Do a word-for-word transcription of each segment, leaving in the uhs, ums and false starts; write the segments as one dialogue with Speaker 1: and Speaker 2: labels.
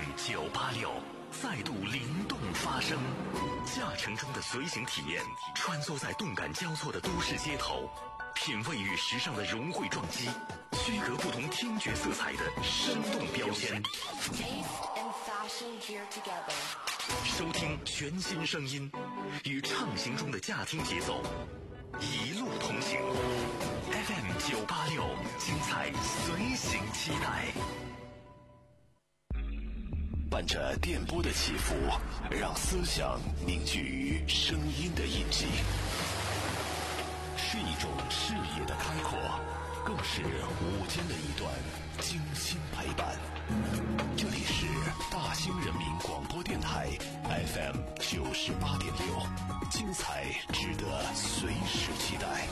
Speaker 1: 九八六再度灵动发声，驾乘中的随行体验，穿梭在动感交错的都市街头，品味与时尚的融汇撞击，区隔不同听觉色彩的生动标签。收听全新声音，与畅行中的驾听节奏，一路同行。F M 九八六，精彩随行期待。伴着电波的起伏，让思想凝聚于声音的印记，是一种视野的开阔，更是午间的一段精心陪伴。这里是大兴人民广播电台 F M 九十八点六，精彩值得随时期待。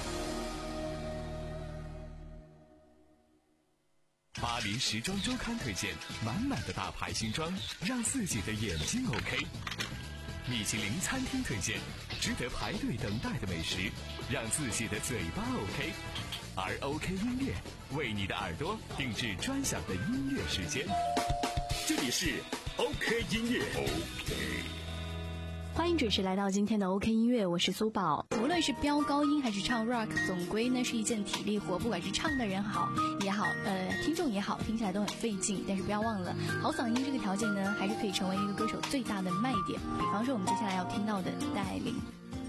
Speaker 2: 巴黎时装周刊推荐满满的大牌新装，让自己的眼睛 OK。米其林餐厅推荐值得排队等待的美食，让自己的嘴巴 OK。而 OK 音乐为你的耳朵定制专享的音乐时间。这里是 OK 音乐 OK。
Speaker 3: 欢迎准时来到今天的 OK 音乐，我是苏宝。无论是飙高音还是唱 rock， 总归呢是一件体力活，不管是唱的人好也好，呃，听众也好，听起来都很费劲。但是不要忘了，好嗓音这个条件呢，还是可以成为一个歌手最大的卖点。比方说我们接下来要听到的戴爱玲。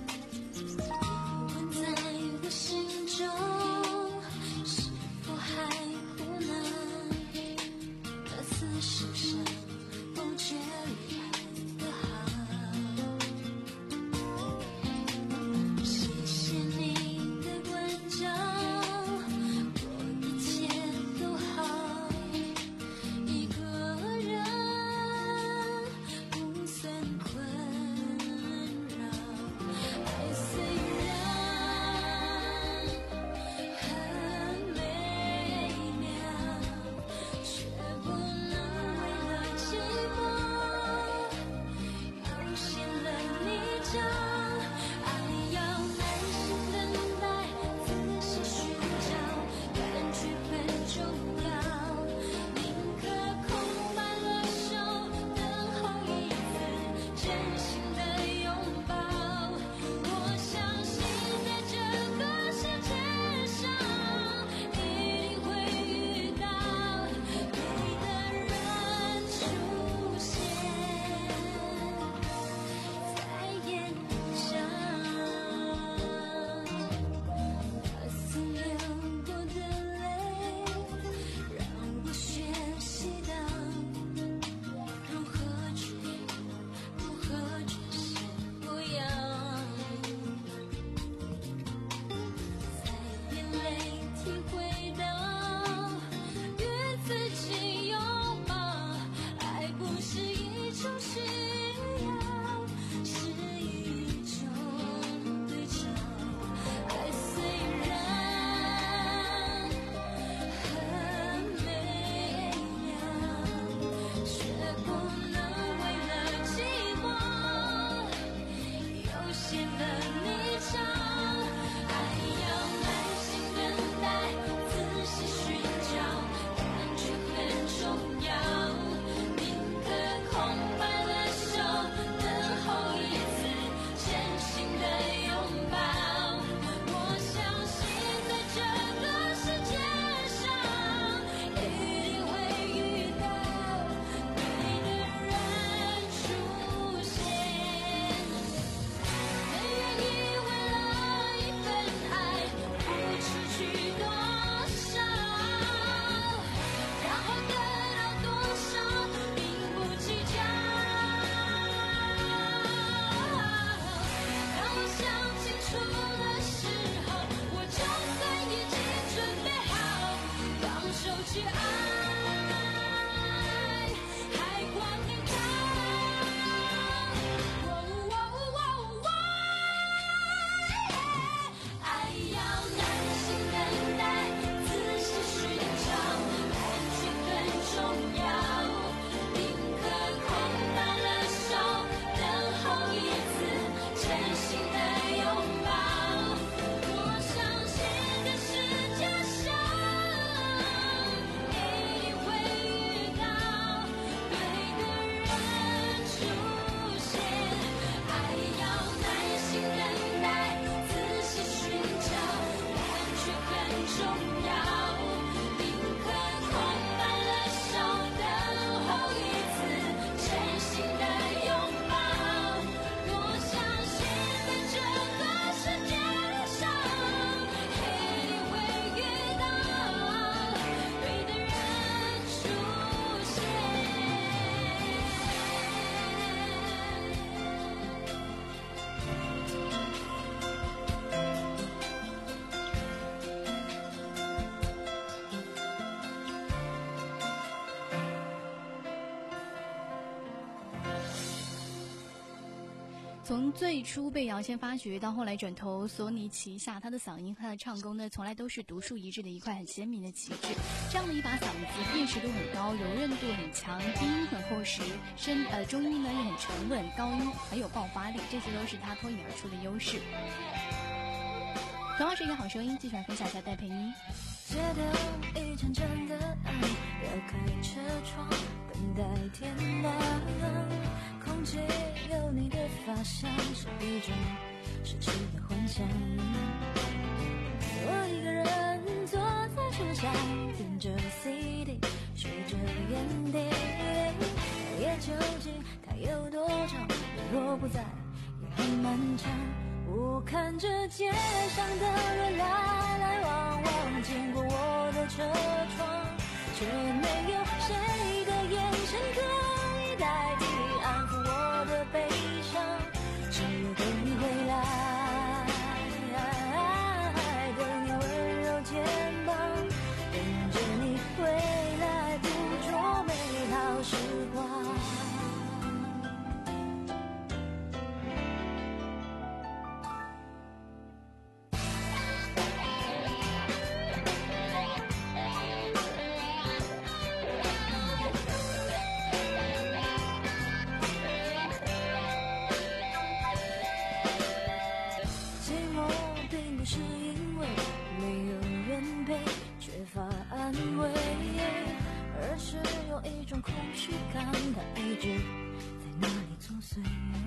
Speaker 4: 在我心中，是否还糊呢？歌词是什么决裂的好？谢谢你的关照，我一切都好，一个人不算困扰。
Speaker 3: 从最初被姚谦发掘到后来转投索尼旗下，他的嗓音和他的唱功呢，从来都是独树一帜的一块很鲜明的旗帜。这样的一把嗓子，辨识度很高，柔韧度很强，低音很厚实，声呃中音呢也很沉稳，高音很有爆发力，这些都是他脱颖而出的优势。同样是一个好声音，继续来分享一下戴佩妮。
Speaker 4: 戒掉一阵阵的爱，绕开车窗，等待天亮。空气有你的发香，是一种失去的幻想。我一个人坐在树下，听着 C D， 数着烟蒂。夜究竟它有多长？若不在，也很漫长。我看着街上的人来来往往，经过我的车窗，却没有谁的眼神可以代替安抚我的悲伤，只有等你回来，等你温柔肩膀，等着你回来捕捉美好时光。而是有一种空虚感，它一直在那里作祟。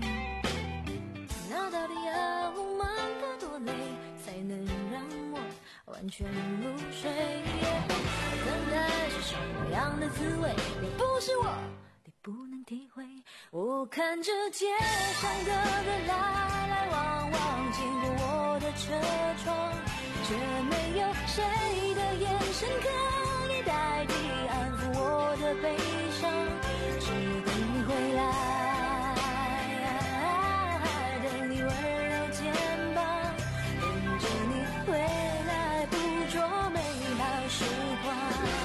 Speaker 4: 那到底要忙得多累，才能让我完全入睡？等待是什么样的滋味？你不是我，你不能体会。我看着街上的人来来往往，经过我的车窗，却没有谁的眼神可以代替安抚我的悲伤，只等你回来，等你温柔肩膀，等着你回来捕捉美好时光。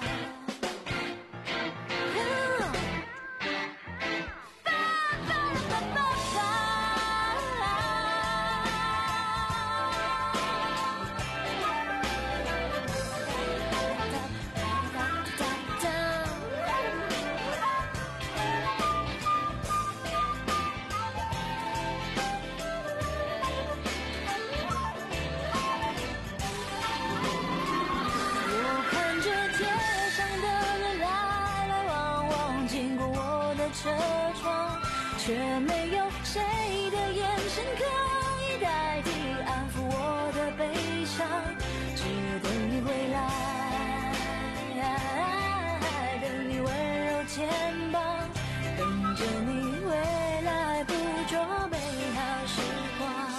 Speaker 4: 却没有谁的眼神可以代替安抚我的悲伤，只等你回来，等你温柔肩膀，等着你回来捕捉美好时光。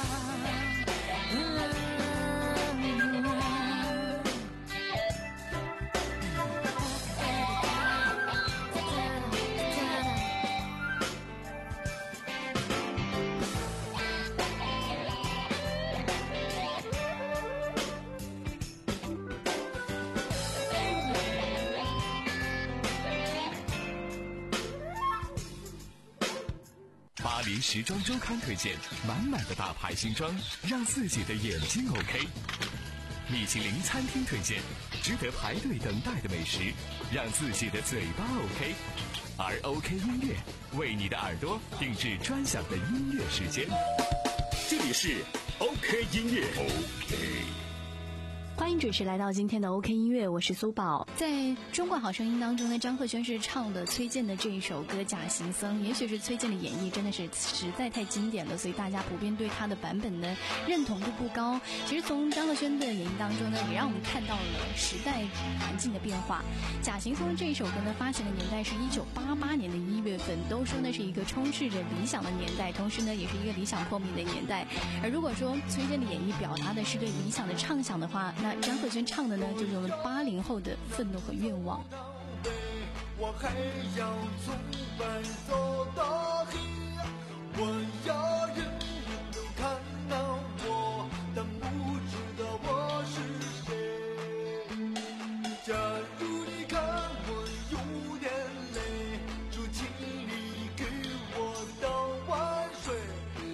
Speaker 2: 巴黎时装周刊推荐满满的大牌新装，让自己的眼睛 OK。米其林餐厅推荐值得排队等待的美食，让自己的嘴巴 OK。而 OK 音乐为你的耳朵定制专享的音乐时间。这里是 OK 音乐 OK。
Speaker 3: 欢迎准时来到今天的 OK 音乐，我是苏宝。在中国好声音当中呢，张赫宣是唱的崔健的这一首歌《假行僧》，也许是崔健的演绎真的是实在太经典了，所以大家普遍对他的版本呢认同度不高。其实从张赫宣的演绎当中呢，也让我们看到了时代环境的变化。《假行僧》这一首歌呢，发行的年代是一九八八年的一月份，都说那是一个充斥着理想的年代，同时呢，也是一个理想破灭的年代。而如果说崔健的演绎表达的是对理想的畅想的话，那张赫宣唱的呢，就是我们八零后的愤怒和愿望。
Speaker 5: 我还要从白走到黑，我要人人都看到我，但不知道我是谁。假如你看我有点累，就请你给我倒碗水。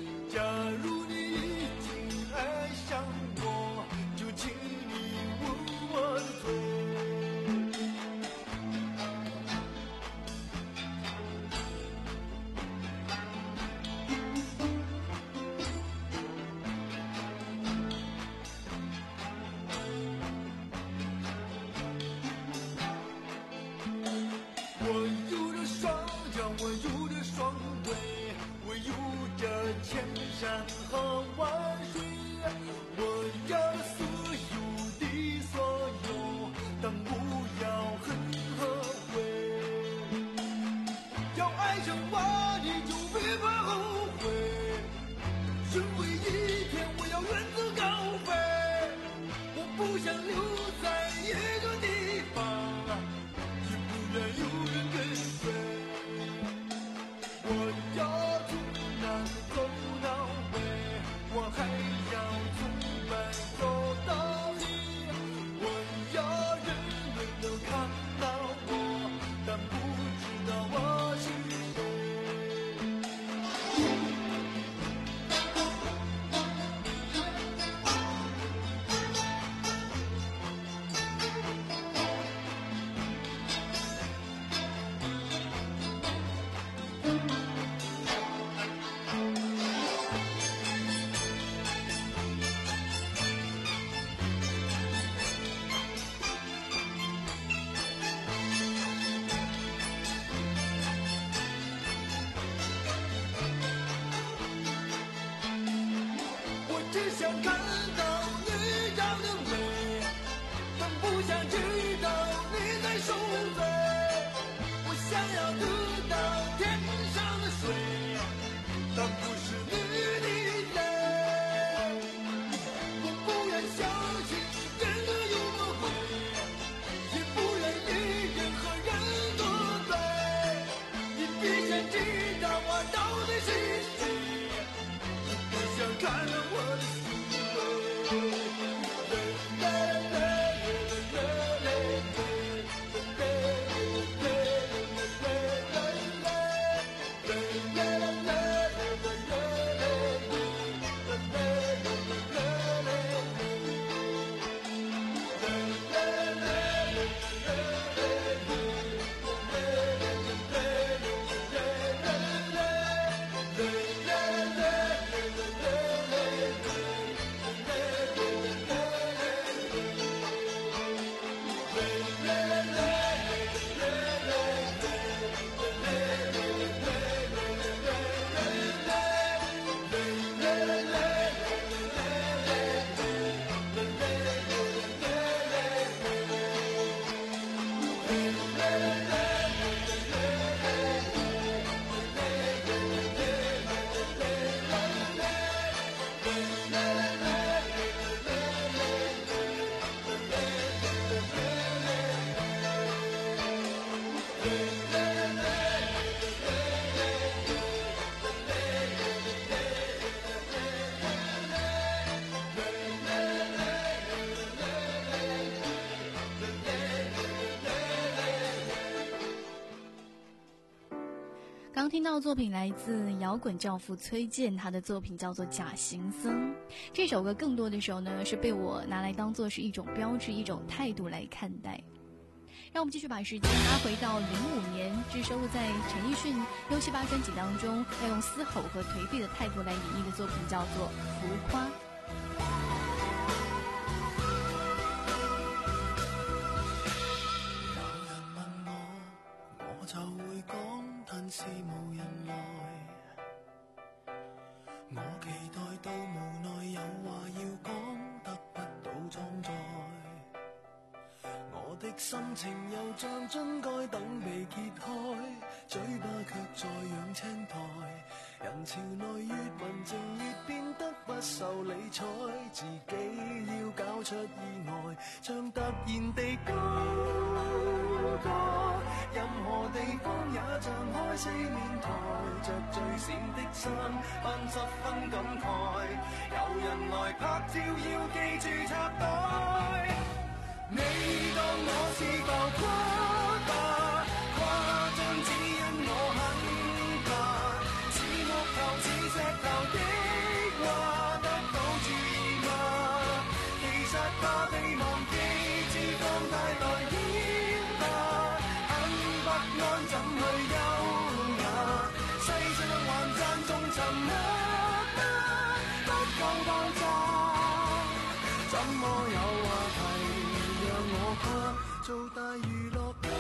Speaker 3: 听到的作品来自摇滚教父崔健，他的作品叫做《假行僧》。这首歌更多的时候呢，是被我拿来当做是一种标志、一种态度来看待。让我们继续把时间拉回到零五年，这收录在陈奕迅《六七八》专辑当中，要用嘶吼和颓废的态度来演绎的作品叫做《浮夸》。
Speaker 5: 有人問我，我就會講，但是無人來。我期待到無奈有話要講，得不到裝載。我的心情又像樽蓋等被揭開，嘴巴卻在養青苔。人潮內越文靜越變得不受理睬，自己要搞出意外，像突然地高歌。任何地方也像開四面台，着最閃的衫，扮十分感慨。有人來拍照要記住插袋。你當我是浮誇吧，誇張只因我很怕，似木頭似石頭的話得到注意嗎？其實怕被忘記，只放大來演吧，很不安怎去優雅，世上還讚頌沉默嗎？不夠爆炸，怎麼有話題？我怕做大娛樂家，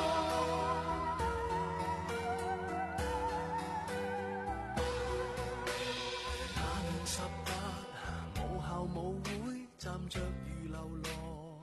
Speaker 5: 那年十八，母校舞會站着如流羅。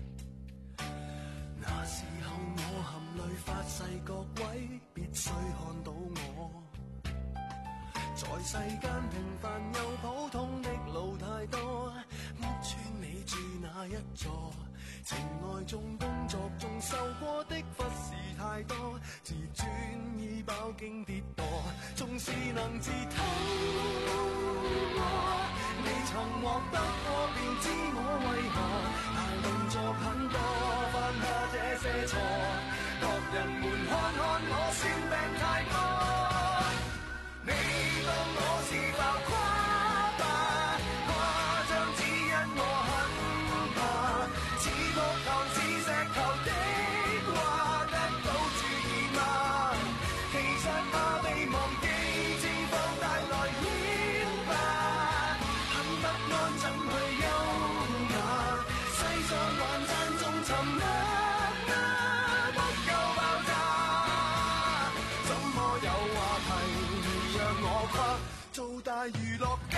Speaker 5: 那時候我含淚發誓，各位必須看到我。在世間平凡又普通的路太多，屋村你住哪一座？情愛中工作中受過的忽視太多，自尊已飽經跌墮，縱是能自偷過，你曾獲得過便知我為何排名作很多，犯下這些錯，各人們看看我算病太多。你當我是浮誇吧，誇張只因我很怕，似木頭似石頭的話得到注意嗎？其實怕被忘記，正放大來演吧，很不安怎去優雅，世上還讚頌沉默嗎？不夠爆炸，怎麼有話題讓我怕做大娛樂家？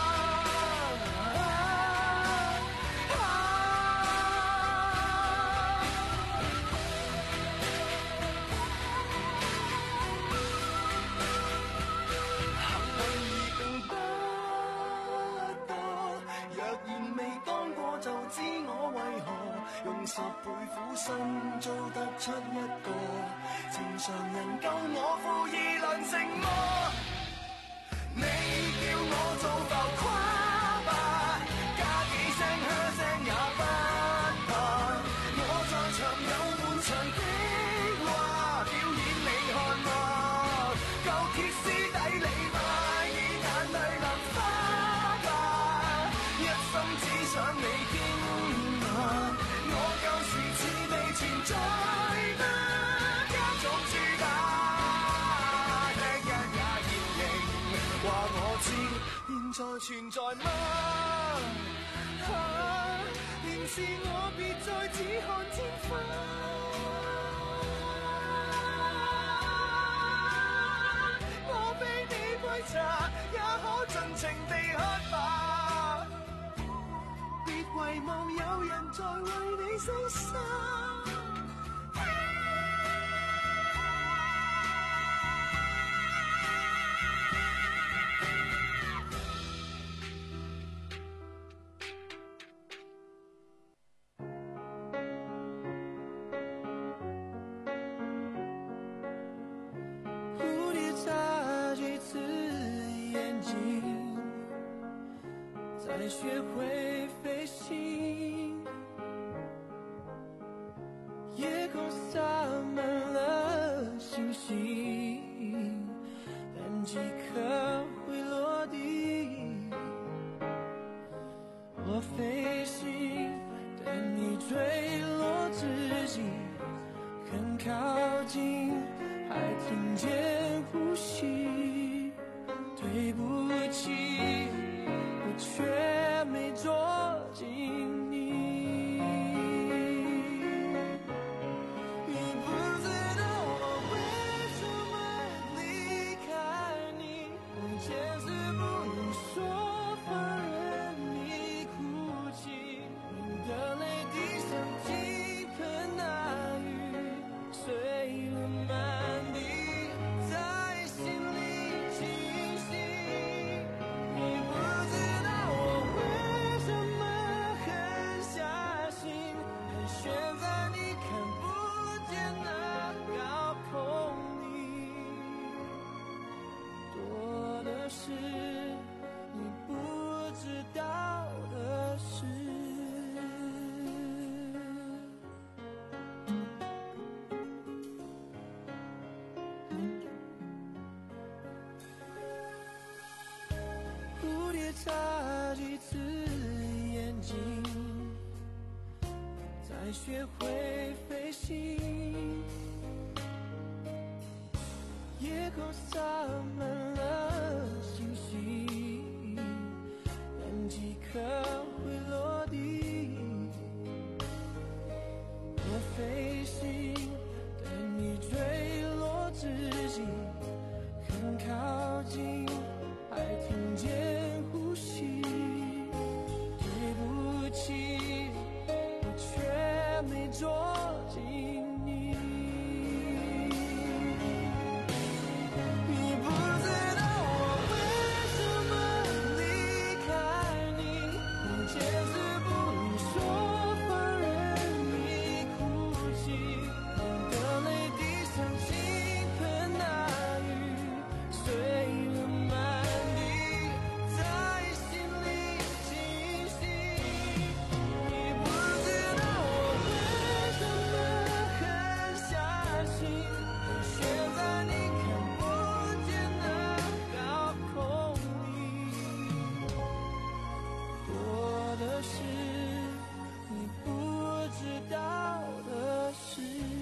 Speaker 5: 用十倍苦心做得出一個正常人，夠我負二輪成魔。你叫我做浮誇吧，加幾聲噓聲也不怕。我在場有滿場的話，表演你看嗎？夠歇斯底里嗎？以眼淚淋花吧，一心只想你驚訝。我舊時似未存在嗎？家族主打，聽日也現形，話我知現在存在嗎？啊，仍是我別再只看天花，我非你杯茶，也可盡情地喝吧。別遺忘有人在為你犧牲。蝴蝶眨几次眼睛，才学会飞行。夜空洒满了星星， 近，还听见呼吸。对不起，我却没捉紧你。你不知道我为什么离开你，我坚持不能说放任你哭泣，你的泪滴像倾盆大雨，碎了满地，在心里清晰。你不知道我为什么狠下心，盘旋在你看不见的高空里，多的是你不知道的事。蝴蝶眨几次眼睛，才学会飞行。夜空洒满了星星，但几颗会落地。我飞行，但你坠落之际很靠近，还听见呼吸。对不起，我却没捉紧你。你不知道我为什么离开你，我坚持不能说放任你哭泣，你的泪滴像倾盆大雨，碎了满地，在心里清晰。你不知道我为什么狠下心，盘旋在你看不见的高空里，多的是你不知道的事。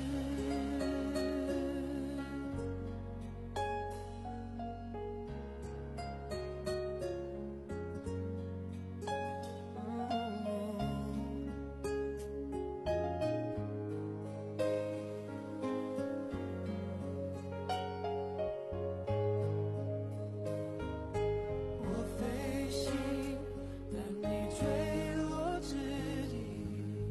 Speaker 5: 我飞行，但你坠落之地。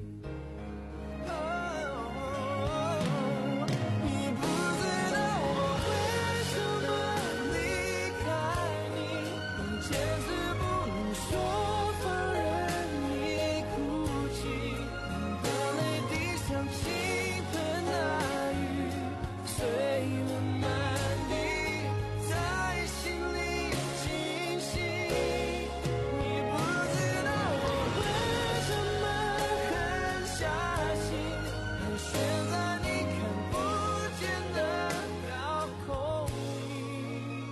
Speaker 5: 你不知道我为什么离开你，我坚持不能说放任你哭泣，你的泪滴像倾盆大雨，碎了满地，在心里清晰。你不知道我为什么狠下心，盘旋在你看不见的高空里，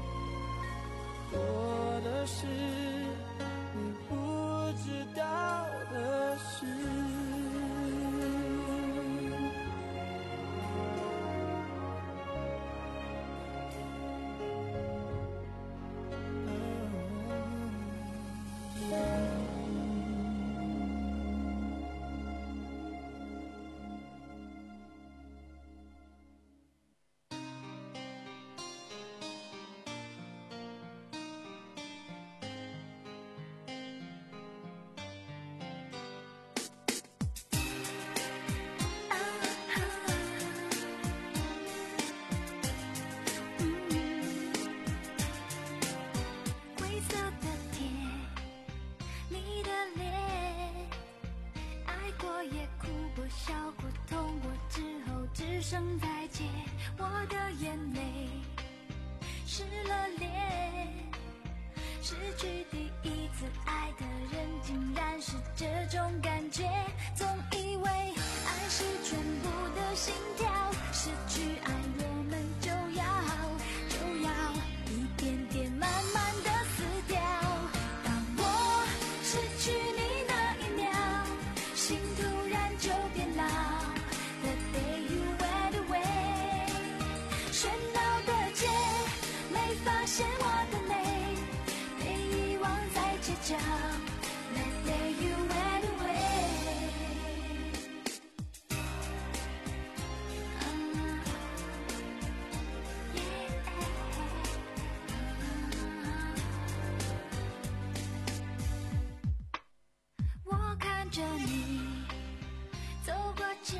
Speaker 5: 多的是你不知道的事。
Speaker 4: 灰色的天，你的脸，爱过也哭过，笑过，痛过之后只剩再见。我的眼泪湿了脸，失去第一次爱的人竟然是这种感觉。总以为爱是全部的心跳，失去爱我们就要就要一点点慢慢的死掉。当我失去你那一秒，心突然就变老。The day you went away 角。That day you went away. Uh, yeah. 我看着你走过街，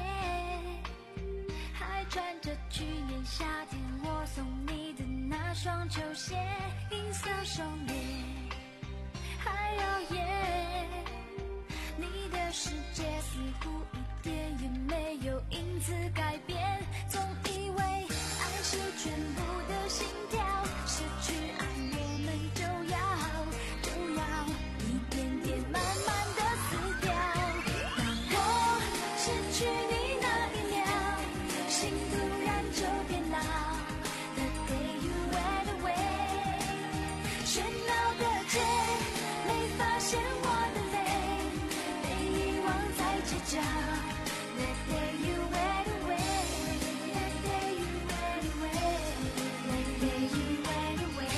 Speaker 4: 还穿着去年夏天我送你的那双球鞋，银色手链还有夜，你的世界似乎一点也没有因此改变，总以为爱是全部的心跳，失去爱我们就要就要一点点慢慢的死掉。当我失去你那一秒，心突然就变老。The day you went away， 喧闹的街没发现我的泪，被遗忘在街角。That day you went away， That day you went away， That day you went away。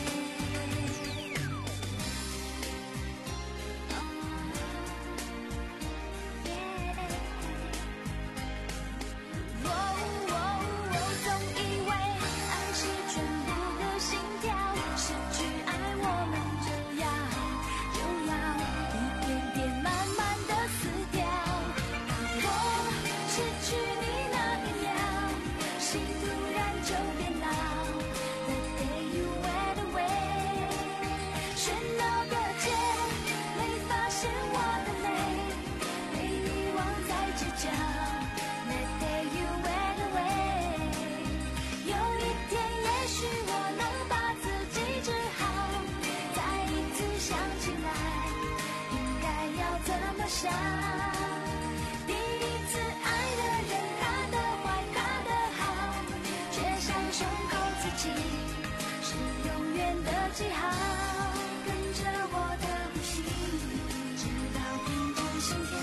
Speaker 4: 哦哦哦，总以为爱是全部的心跳，失去爱我们就要就要一点点慢慢的死掉。当我失去你那一秒，心突然就变老。The day you went away， 喧闹的街没发现我的泪，被遗忘在街角。That day you went away， 有一天也许我能把自己治好，再一次想起来应该要怎么想。第一次爱的人看得坏看得好，却像胸口刺青，是永远的记号。跟着我的呼吸，直到停止心跳。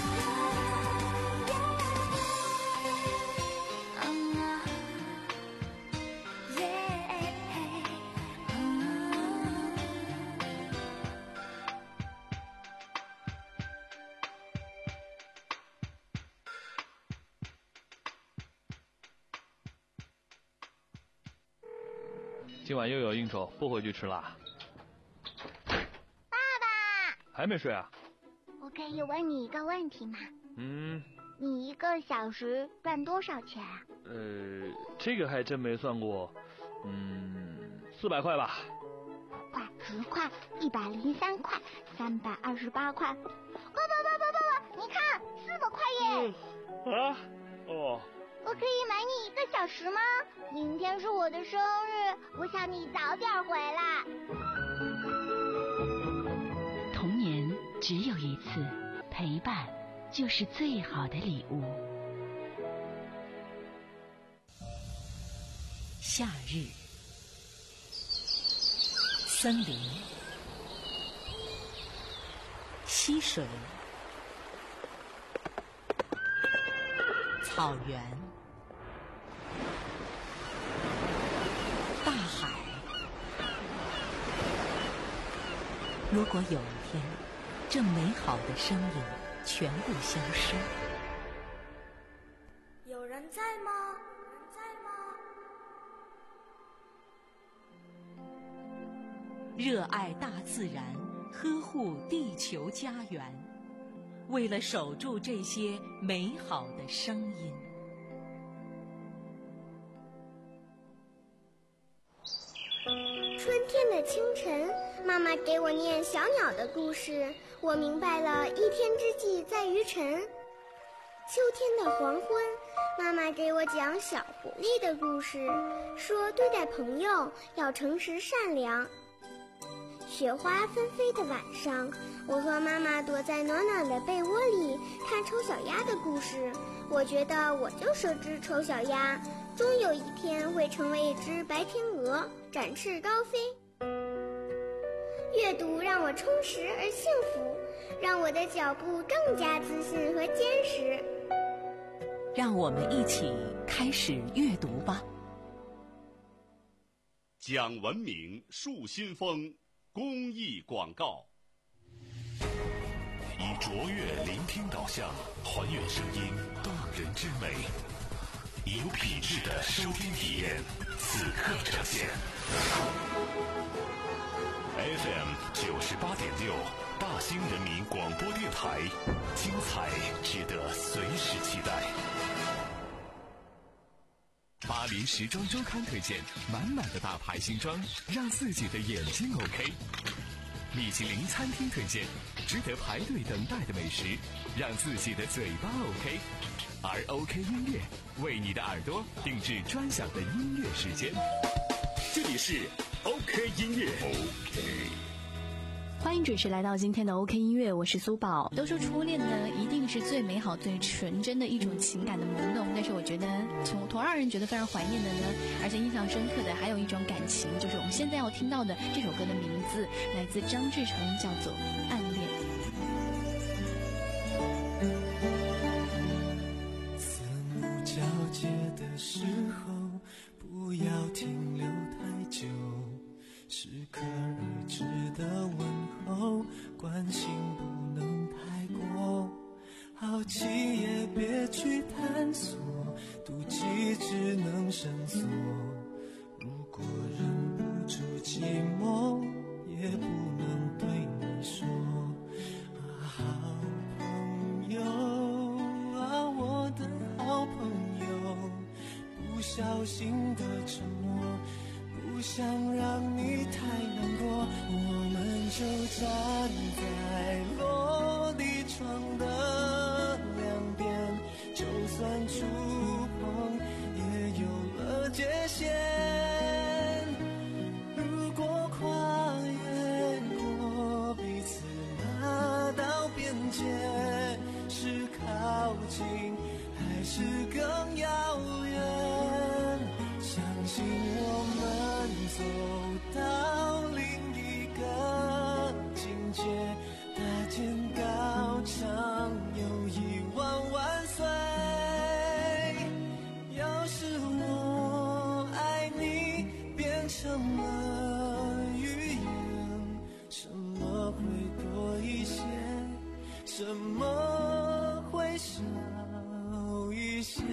Speaker 6: 今晚又有应酬，不回去吃啦。
Speaker 7: 爸爸，
Speaker 6: 还没睡啊？
Speaker 7: 我可以问你一个问题吗？
Speaker 6: 嗯，
Speaker 7: 你一个小时赚多少钱啊？
Speaker 6: 呃，这个还真没算过。嗯，四百块吧。
Speaker 7: 块、十块、一百零三块、三百二十八块。爸爸爸爸爸爸，你看，四百块耶！
Speaker 6: 嗯、啊？哦。
Speaker 7: 我可以买你一个小时吗？明天是我的生日，我想你早点回来。
Speaker 8: 童年只有一次，陪伴就是最好的礼物。夏日，森林，溪水，草原，大海。如果有一天，这美好的声音全部消失，
Speaker 4: 有人在吗？有人在吗？
Speaker 8: 热爱大自然，呵护地球家园，为了守住这些美好的声音。
Speaker 7: 春天的清晨，妈妈给我念小鸟的故事，我明白了一天之计在于晨。秋天的黄昏，妈妈给我讲小狐狸的故事，说对待朋友要诚实善良。雪花纷飞的晚上，我和妈妈躲在暖暖的被窝里看丑小鸭的故事，我觉得我就是只丑小鸭，终有一天会成为一只白天鹅，展翅高飞。阅读让我充实而幸福，让我的脚步更加自信和坚实。
Speaker 8: 让我们一起开始阅读吧。
Speaker 1: 讲文明树新风公益广告。 卓越聆听导向，还原声音动人之美，有品质的收听体验，此刻呈现。F M 九十八点六，大兴人民广播电台，精彩值得随时期待。
Speaker 2: 巴黎时装周刊推荐，满满的大牌新装，让自己的眼睛 OK。米其林餐厅推荐，值得排队等待的美食，让自己的嘴巴 OK。而 OK 音乐为你的耳朵定制专享的音乐时间。
Speaker 1: 这里是 OK 音乐 OK。
Speaker 3: 欢迎准时来到今天的 OK 音乐，我是苏宝。都说初恋呢，一定是最美好、最纯真的一种情感的萌动，但是我觉得从同让人觉得非常怀念的呢，而且印象深刻的还有一种感情，就是我们现在要听到的这首歌的名字，来自张志成，叫做《暗恋》。
Speaker 5: 四目交接的时候，不要停留太久，适可而止的问候，关心不能太过，好奇也别去探索，妒忌只能深锁。如果忍不住寂寞，也不能对你说啊，好朋友啊，我的好朋友，不小心的沉默，不想让你太难过，我们就站在落地窗的两边，就算触碰也有了界限。如果跨越过彼此那道边界，是靠近还是更遥远？相信我们走到另一个境界，搭建高墙有一万万岁。要是我爱你变成了语言，什么会多一些，什么会少一些？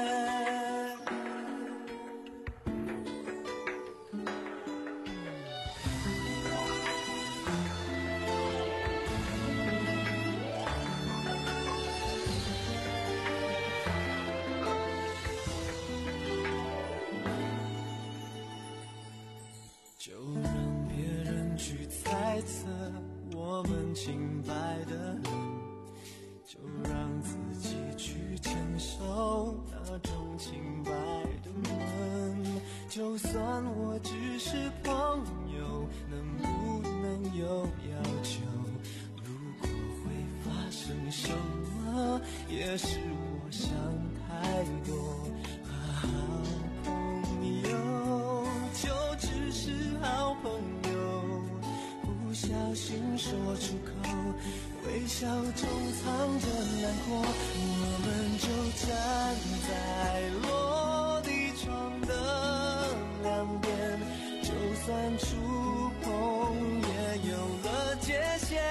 Speaker 5: 就让别人去猜测我们清白的人，就让自己去承受那种清白的闷。就算我只是朋友，能不能有要求？如果会发生什么，也是我想太多。好朋友就只是好朋友，不小心说出口，微笑中藏着难过，我们就站在落地窗的两边，就算触碰也有了界限。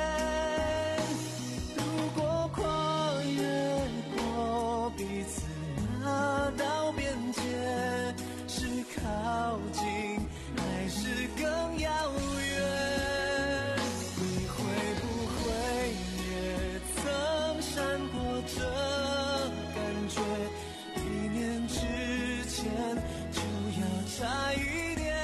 Speaker 5: 如果跨越过彼此那道边界，是靠近还是更遥远？你会不会也曾闪过这感觉？一念之间就要差一点。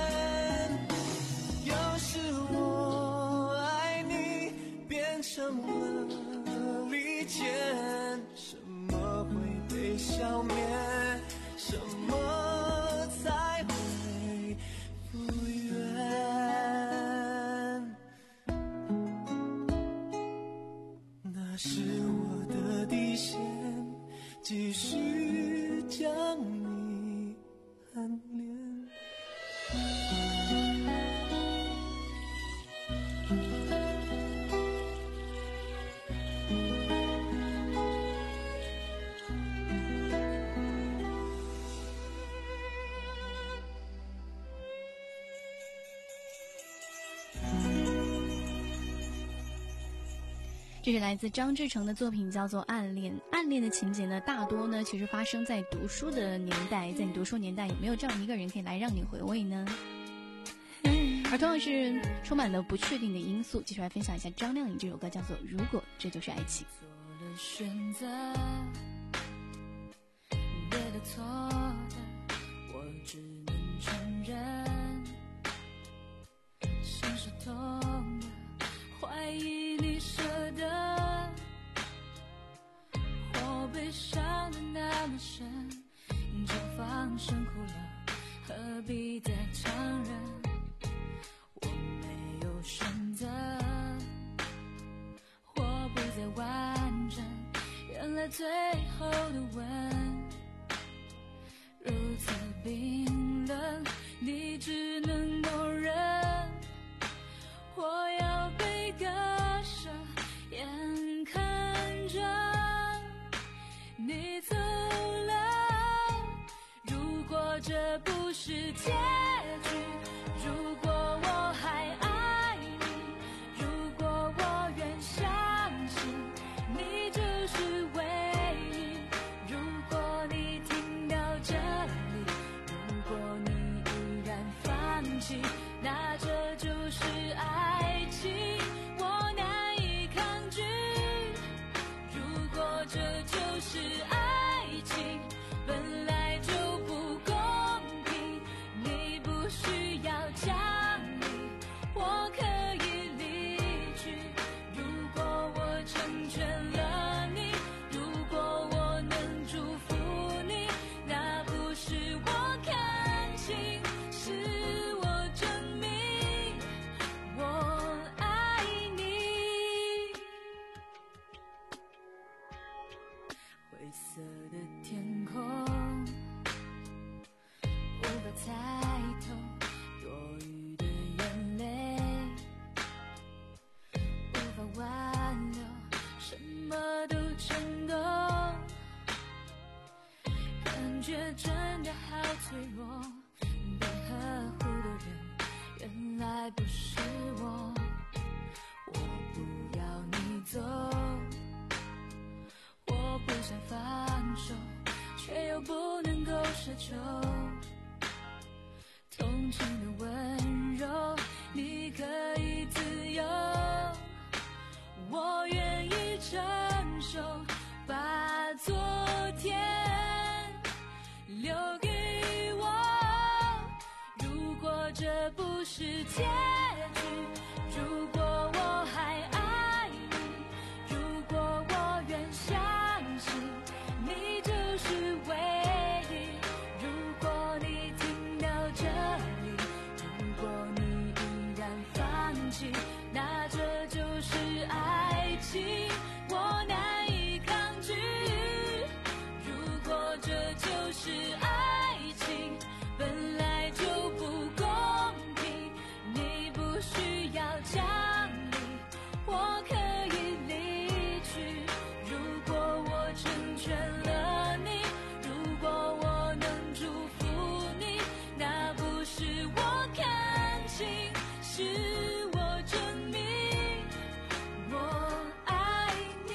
Speaker 5: 要是我爱你变成了利剑，什么会被消灭？什么才会复原？那是我的底线，继续将你暗恋。
Speaker 3: 这是来自张志成的作品，叫做《暗恋》。暗恋的情节呢，大多呢其实发生在读书的年代。在你读书年代，有没有这样一个人可以来让你回味呢？而同样是充满了不确定的因素，继续来分享一下张靓颖这首歌，叫做《如果这就是爱情》。
Speaker 4: 做了选择，别的错的，我只能承认，心是痛的，怀疑你舍得，我悲伤的那么深，就放声哭了，何必再强忍？我没有选择，我不再完整，原来最后的吻如此冰冷，你只能默认，我要被割舍，眼看着你走了，如果这不是结局，如果我还爱你，如果我愿相信你就是唯一，如果你听到这里，如果你依然放弃，那这就是爱情，我难以抗拒，如果这就是爱情，本来就不公平，你不需要讲理，我可以离去，如果我成全了你，如果我能祝福你，那不是我看清，是我证明我爱你。灰色的天空无法猜透多余的眼泪，无法挽留，什么都成功，感觉真的好脆弱，被呵护的人原来不是我，我不要你走，我不想放手，却又不能够奢求同情的温柔，你可以自由，我愿意承受，把昨天留给我，如果这不是结局，如果我还爱你，如果我愿相信你就是唯一，如果你听到这里，如果你依然放弃，那这就是爱情，我难以抗拒，如果这就是爱情，本来就不公平，你不需要讲理，我可以离去，如果我成全了你，如果我能祝福你，那不是我看清，是我证明我爱你。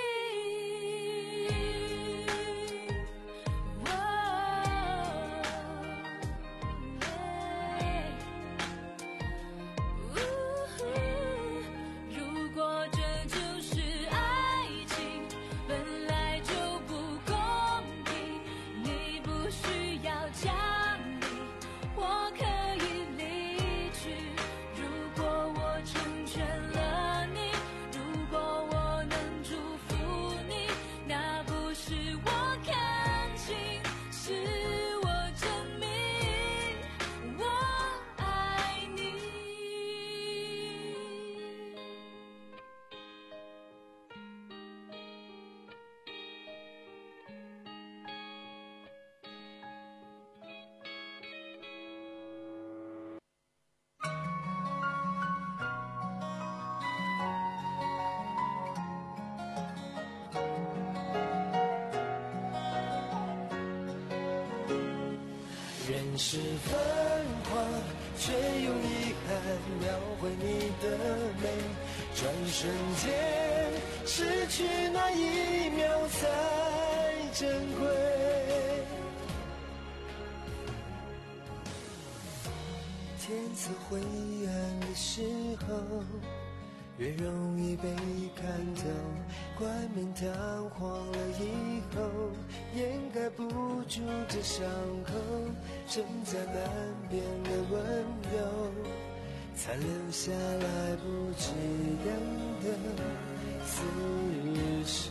Speaker 4: 如果这就是爱情，本来就不公平，你不需要讲理，我可以离去，如果我成全了你，如果我能祝福你，那不是我看清，是我证明我爱你。
Speaker 5: 人世繁华，却用遗憾描绘你的美。转瞬间， 失去那一秒才珍贵。天色灰暗的时候，越容易被看透，冠冕堂皇了以后，掩盖不住这伤口，剩下难辨的温柔，残留下来不知等的厮守。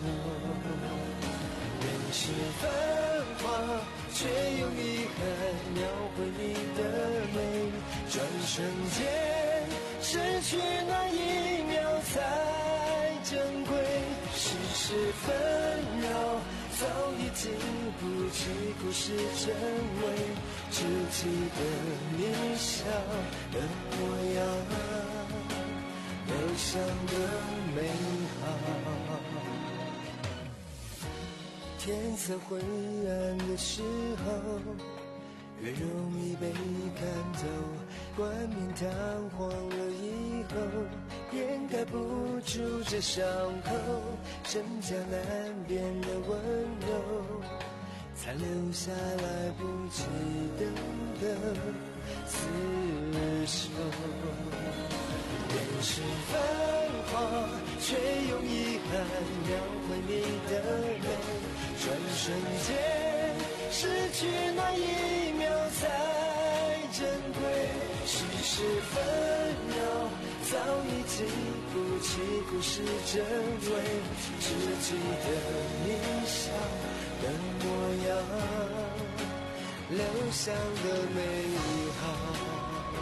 Speaker 5: 人世繁华，却用遗憾描绘你的美，转瞬间失去那一秒才珍贵。世事纷扰，早已经不起故事真伪，只记得你笑的模样，留下的美好。天色灰暗的时候，越容易被看透，冠冕堂皇了以后，掩盖不住这伤口，真假难辨的温柔，才留下来不记得的厮守。人世繁华，却用遗憾描绘你的美，转瞬间失去那一秒才珍贵。世事纷扰，早已记不起故事真伪，只记得你笑的模样，留下的美好。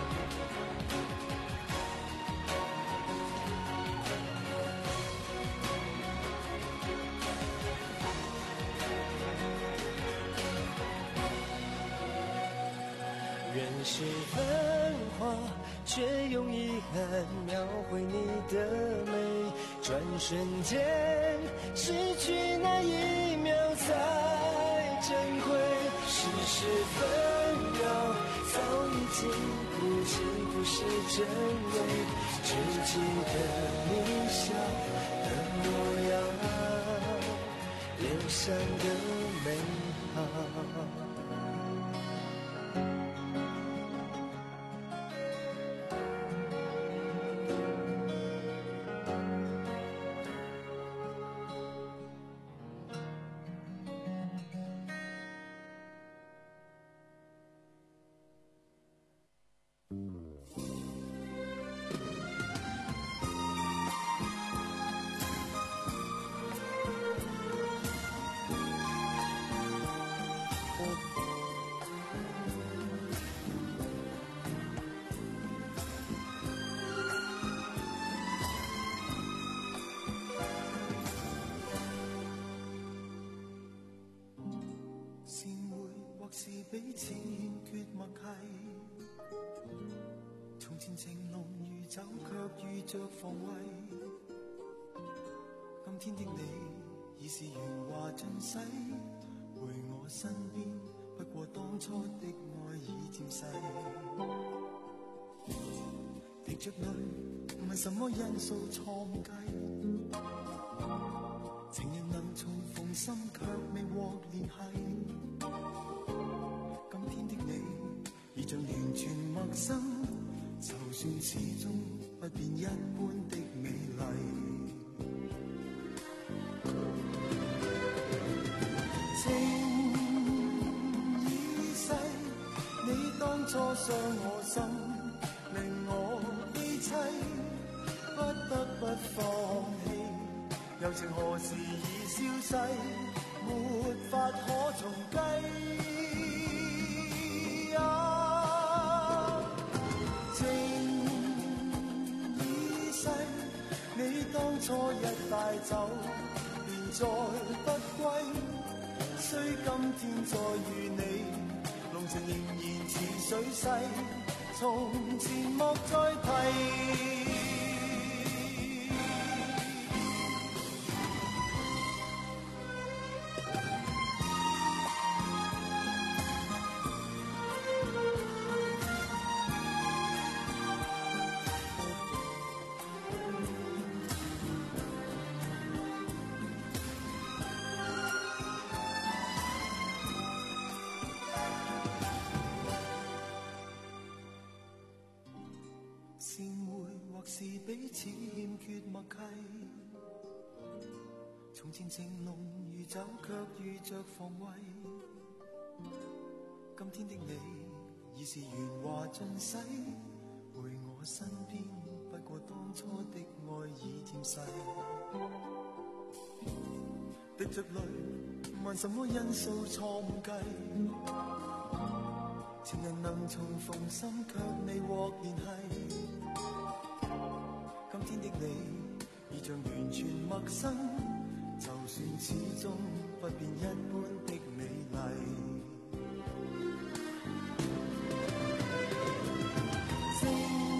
Speaker 5: 人世繁华，却用遗憾描绘你的美，转瞬间失去那一秒才珍贵。世事纷扰，早已经不清故事真伪，只记得你笑的模样，留下的美好。是彼此欠缺默契，從前情濃如酒，卻遇着防衛。今天的你已是鉛華盡洗，陪我身邊，不過當初的愛已漸逝。滴着淚，唔係什麼因素錯誤計，情人能重逢心，卻未獲聯繫。已像完全陌生，就算始終不變一般的美麗。情已逝，你當初傷我心，令我悲凄，不得不放棄。柔情何時已消逝，沒法可重計。當初一帶走，便再不歸。雖今天再遇你，濃情仍然似水逝，從前莫再提。 彼此欠缺默契。從前情濃如酒，卻遇着防衛。今天的你已是鉛華盡洗，陪我身邊，不過當初的愛已漸逝。滴着淚，問什麼因素錯誤計？情人能重逢心，卻未獲聯繫。今天的你已像完全陌生，就算始終不變一般的美麗。情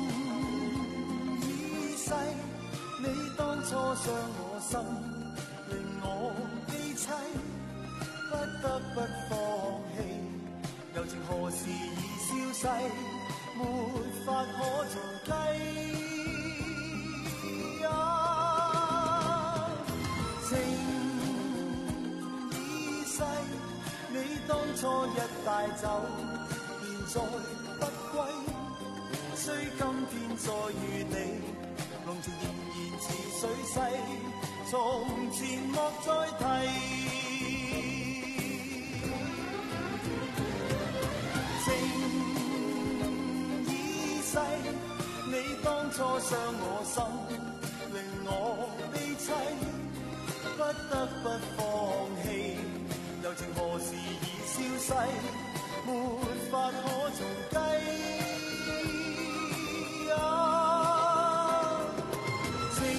Speaker 5: 已逝，你當初傷我心，令我悲凄，不得不放棄。柔情何時已消逝，沒法可重計。啊，情已逝，你當初一帶走，現在不歸。雖今天再遇你，濃情仍然似水逝，從前莫再提。你當初傷我心，令我悲凄，不得不放棄。柔情何時已消逝，沒法可重計。啊，情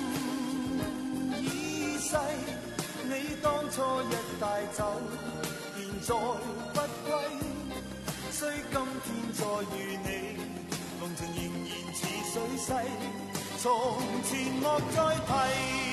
Speaker 5: 已逝，你當初一帶走，現在不歸。雖今天再遇你，濃情仍然似水逝，從前莫再提。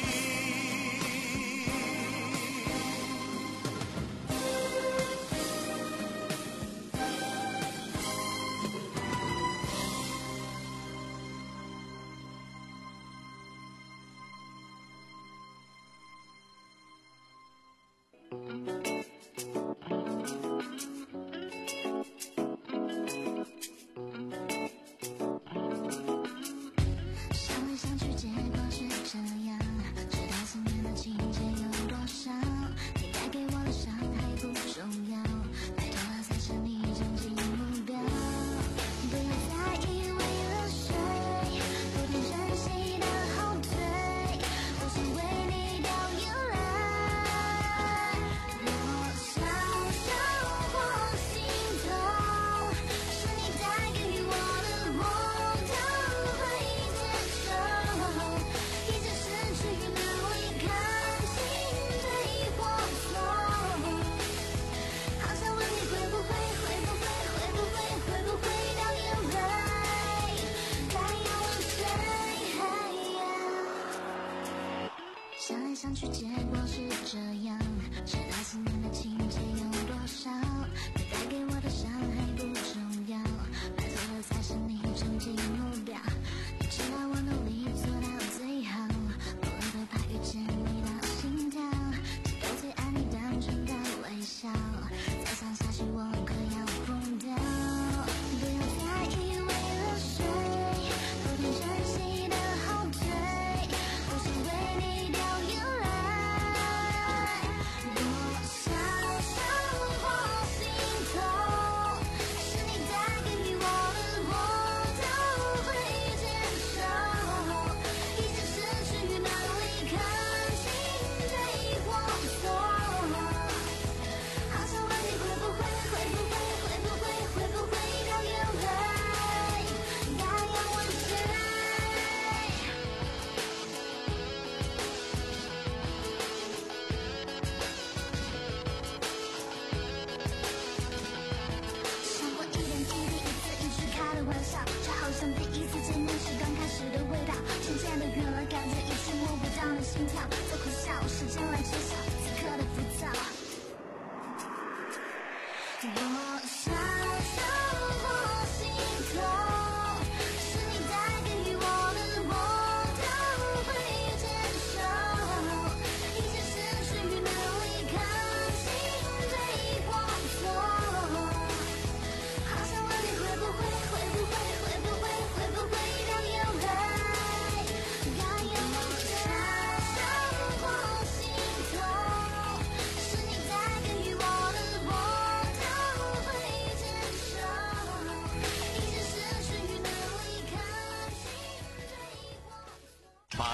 Speaker 4: 想去，结果是这样，直到思念的情节有多少，你带给我的伤害不重要，拜托的才是你终极目标。你知道我努力做到最好，不会最怕遇见你的心跳，记得最爱你单纯的微笑，再想下去我快要疯掉。不要在意为了谁，不停珍惜的后退，不想为你掉眼泪。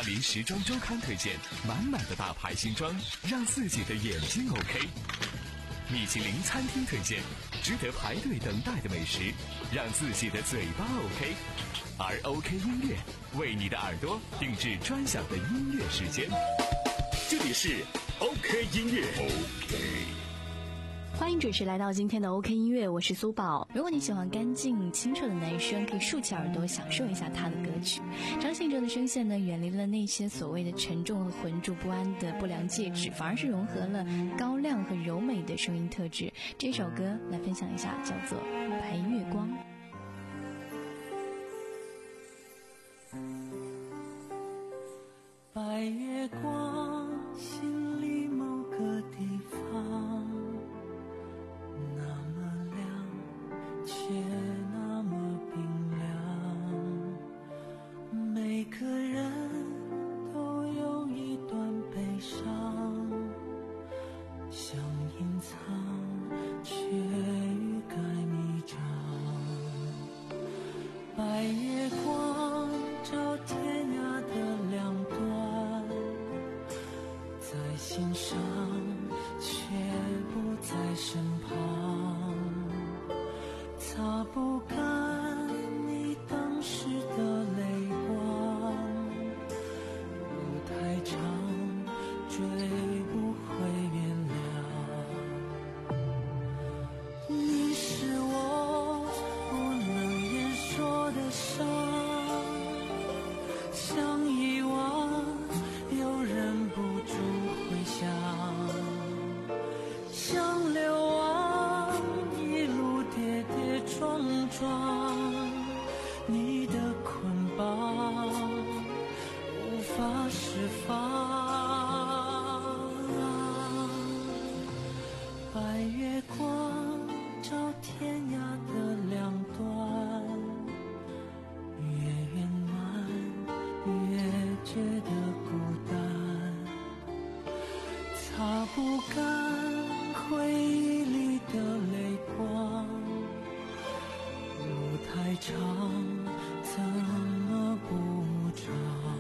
Speaker 2: 巴黎时装周刊推荐，满满的大牌新装，让自己的眼睛 OK。米其林餐厅推荐，值得排队等待的美食，让自己的嘴巴 OK。而 OK 音乐为你的耳朵定制专享的音乐时间。
Speaker 1: 这里是 OK 音乐 OK。
Speaker 3: 欢迎准时来到今天的 OK 音乐，我是苏宝。如果你喜欢干净清澈的男生，可以竖起耳朵享受一下他的歌曲。张信哲的声线呢，远离了那些所谓的沉重和浑浊不安的不良介质，反而是融合了高亮和柔美的声音特质。这首歌来分享一下，叫做《白月光》。
Speaker 9: 白月光，心里某个地方，那么亮，却那么冰凉。每个人都有一段悲伤，想隐藏，却欲盖弥彰。白月光照天涯的两端，在心上，却不在身旁，擦不干你当时的泪光。路太长，追不回原谅。你是我不能言说的伤，想遗忘又忍不住回想，想流亡一路跌跌撞撞，你的捆绑无法释放。白月光照天涯的两端，越圆满越觉得孤单，擦不干回忆里的泪光。路太长，怎么不长？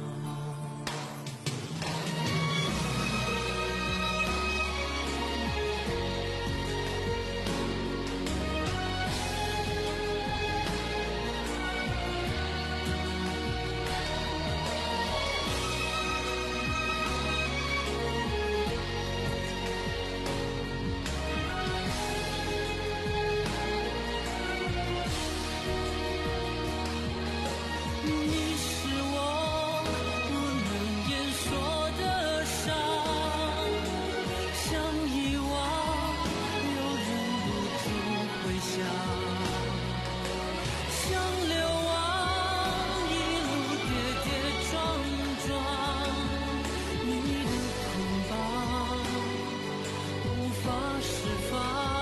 Speaker 9: 你是我不能言说的伤，想遗忘又忍不住回想，想流亡一路跌跌撞撞，你的捆绑无法释放。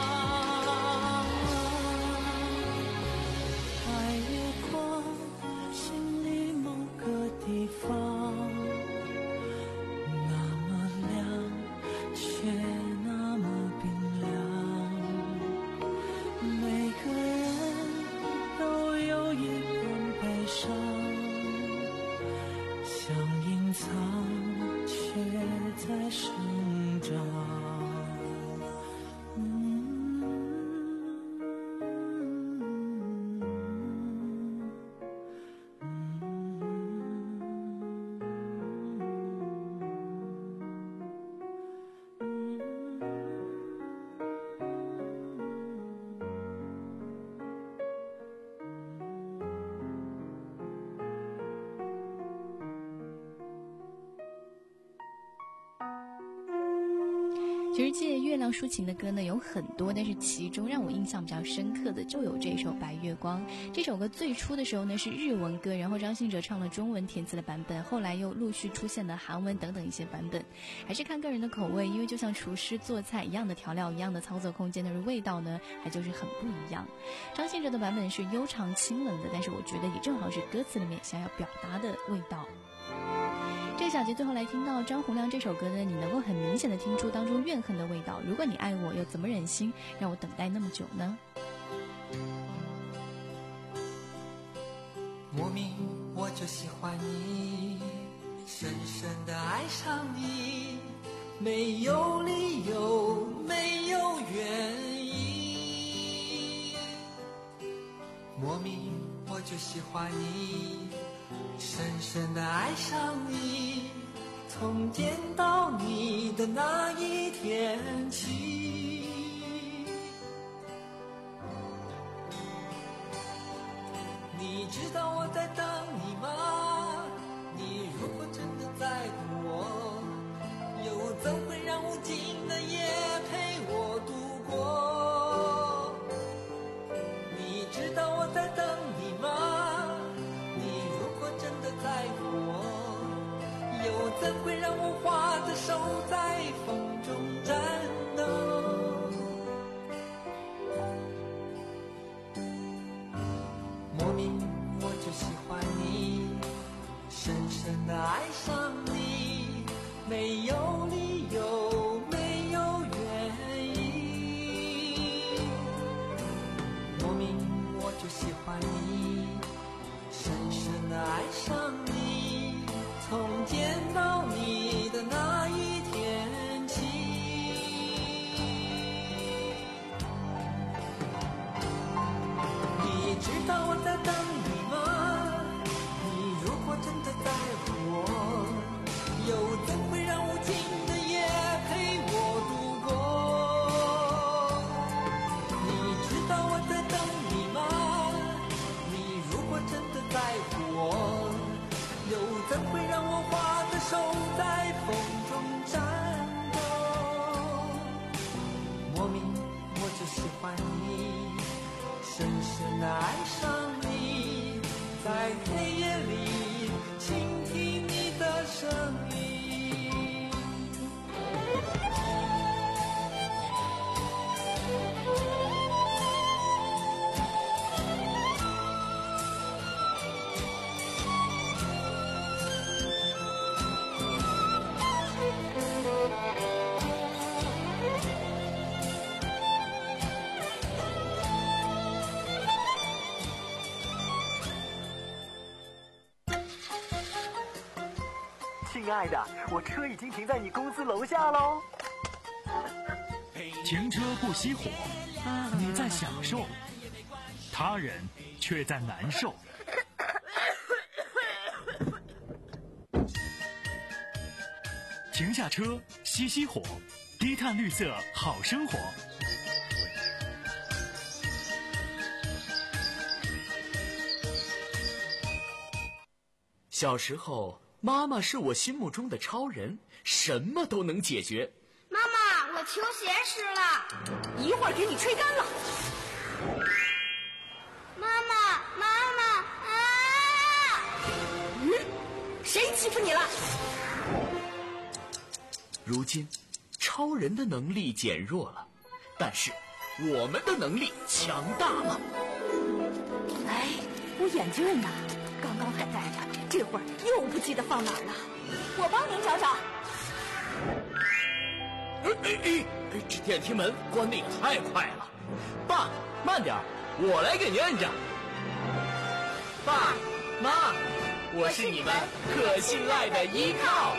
Speaker 9: 白月光，心里某个地方，那么亮，却那么冰凉。每个人都有一段悲伤，想隐藏，却在生长。嗯
Speaker 3: 其实借月亮抒情的歌呢有很多，但是其中让我印象比较深刻的就有这首《白月光》。这首歌最初的时候呢是日文歌，然后张信哲唱了中文填词的版本，后来又陆续出现了韩文等等一些版本。还是看个人的口味，因为就像厨师做菜一样的调料，一样的操作空间，但是味道呢还就是很不一样。张信哲的版本是悠长清冷的，但是我觉得也正好是歌词里面想要表达的味道。这个小节最后来听到张洪量这首歌呢，你能够很明显的听出当中怨恨的味道。如果你爱我，又怎么忍心让我等待那么久呢？
Speaker 9: 莫名我就喜欢你， 深深地爱上你，没有理由，没有原因，莫名我就喜欢你，深深地爱上你，从见到你的那一天起。你知道我在等你吗？你如果真的在乎我，又怎会让无尽的夜陪我度过？你知道我在等你吗？你如果真的在乎我，又怎会让我花的手在风中颤抖？莫名我就喜欢你，深深地爱上你，没有理由，没有原因，莫名我就喜欢你，深深地爱上你，从见到你的那一天起。你知道我在等你吗？你如果真的在乎我，又怎会让无尽的夜陪我度过？你知道我在等你吗？你如果真的在乎我，又怎会让我花的手在风中颤抖？莫名我就喜欢你，深深地爱上你，在黑夜里倾听你的声音。亲爱的，我车已经停在你公司楼下喽。
Speaker 10: 停车不熄火，你在享受，他人却在难受。停下车，熄熄火，低碳绿色好生活。
Speaker 11: 小时候，妈妈是我心目中的超人，什么都能解决。
Speaker 7: 妈妈，我球鞋湿了，
Speaker 8: 一会儿给你吹干了。
Speaker 7: 妈妈，妈妈啊！
Speaker 8: 嗯，谁欺负你了？
Speaker 11: 如今，超人的能力减弱了，但是我们的能力强大了。
Speaker 8: 哎，我眼镜呢？刚刚还戴着，这会儿又不记得放哪儿了。我帮您找找。
Speaker 11: 哎哎哎！这电梯门关得也太快了。爸，慢点，我来给您摁着。爸妈，我是你们可信赖的依靠。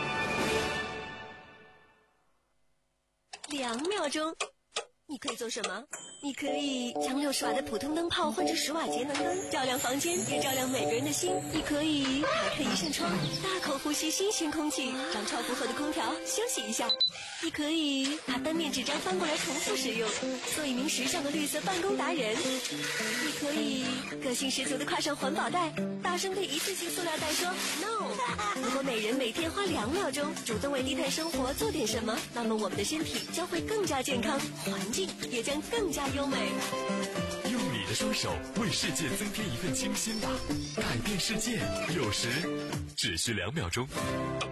Speaker 12: 两秒钟，你可以做什么？你可以将六十瓦的普通灯泡换成十瓦节能灯，照亮房间，也照亮每个人的心。你可以打开一扇窗，大口呼吸新鲜空气，让超负荷的空调休息一下。你可以把单面纸张翻过来重复使用，做一名时尚的绿色办公达人。你可以个性十足的挎上环保袋，大声对一次性塑料袋说 no。如果每人每天花两秒钟主动为低碳生活做点什么，那么我们的身体将会更加健康，环境也将更加优美。
Speaker 2: 用你的双手为世界增添一份清新吧，改变世界有时只需两秒钟。